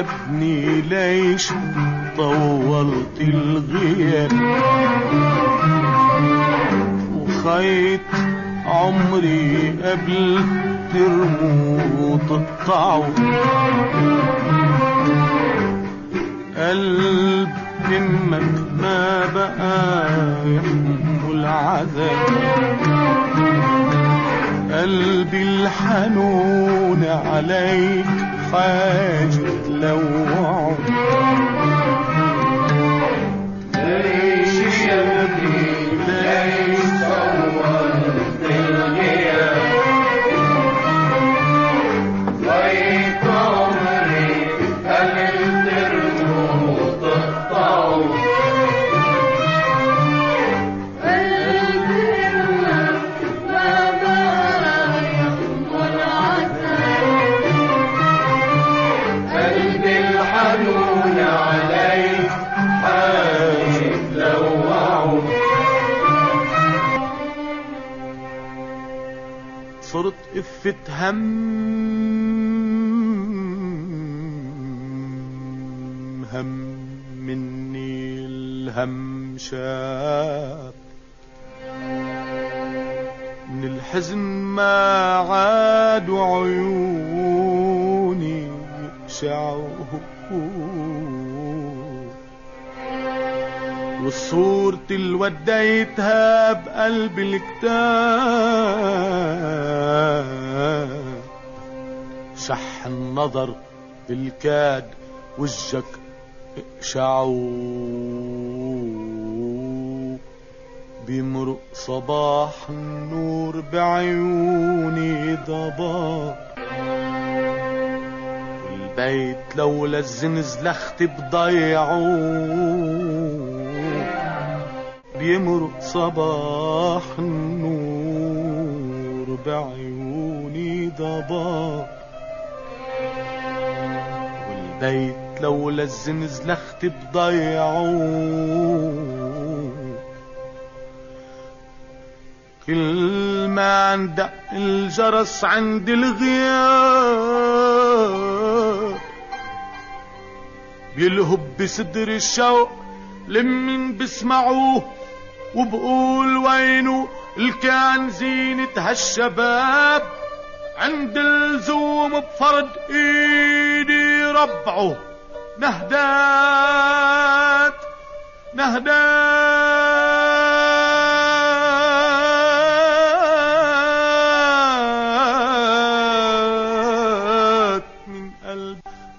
ابني ليش طولت الغياب وخيط عمري قبل ترموا تقطعوا قلب همك ما بقى يحمل عذاب قلبي الحنون عليك حاجة تلوعه ليش يا ابني ليش طولت الغياب ضيق عمري قبل ترموا تقطعوا صرت قفة هم مني الهم شاب من الحزن ما عاد عيوني يقشعوا والصورة اللي وديتها بقلب الكتاب شح النظر بالكاد وجهك اقشعوا بيمرق صباح النور بعيوني ضباب والبيت لولا الزنزلخت بضيعوه بيمرق صباح النور بعيوني ضباب والبيت لولا الزنزلخت بضيعوه كل ما عندق الجرس عند الغياب بيلهب بصدر الشوق لمن بسمعوه وبقول وينو الكان زينة هالشباب عند الزوم بفرد ايدي ربعه نهدات من قلب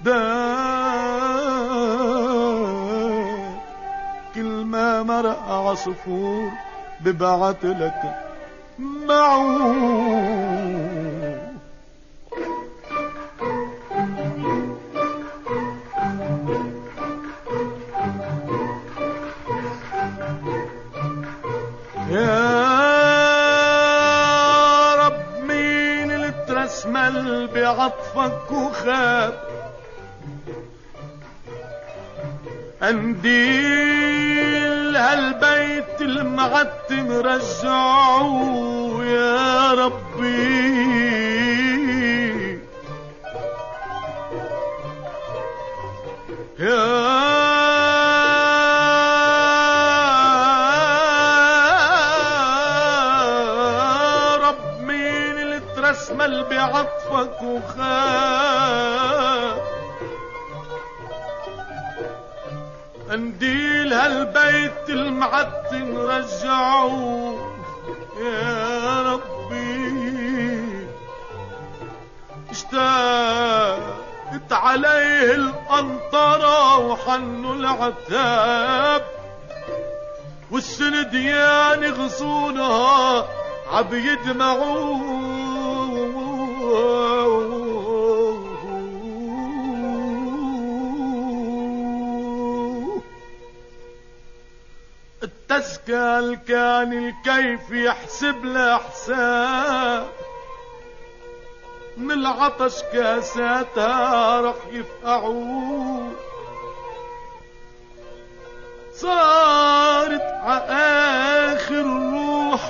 كل ما مرق عصفور ببعت لك معه يا رب مين اللي ترسمل بعطفك وخاب انديل هالبيت المعتم رجعوه يا ربي يا رب مين اللي ترسمل بعطفك وخاب انديل هالبيت المعتم رجعوه يا ربي اشتاقت عليه القنطرة وحنوا العتاب والسنديان يغصونها عبيدمعوه التسكال كان الكيف يحسب له حساب من العطش كاساتها رح يفقعوه صارت عآخر الروح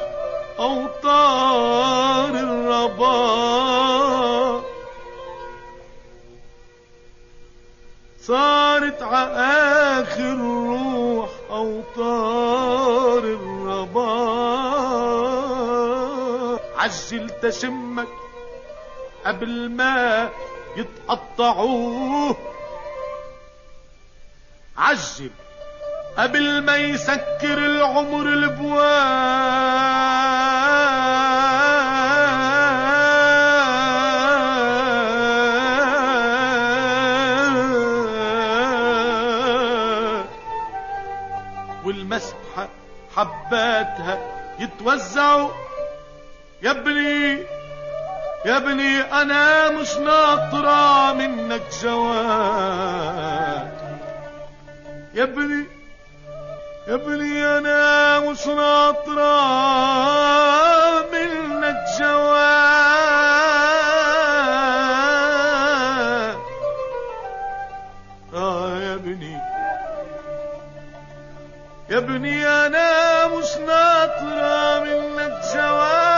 أوطار الرباب عجل تشمك قبل ما يتقطعوه، عجل قبل ما يسكر العمر الابواب، والمسحة حباتها يتوزعوا. يا ابني يا ابني انا مش ناطرة منك جواب، يا ابني يا ابني انا مش ناطرة منك جواب. يا ابني يا ابني انا مش ناطرة منك جواب.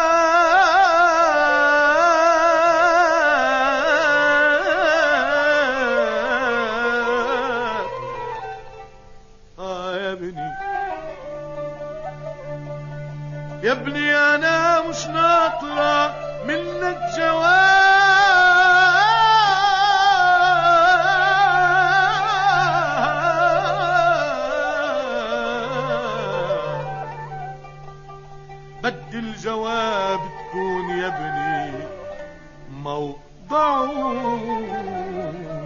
يا ابني انا مش ناطرة منك جواب. بدي الجواب تكون يا ابني موضعه.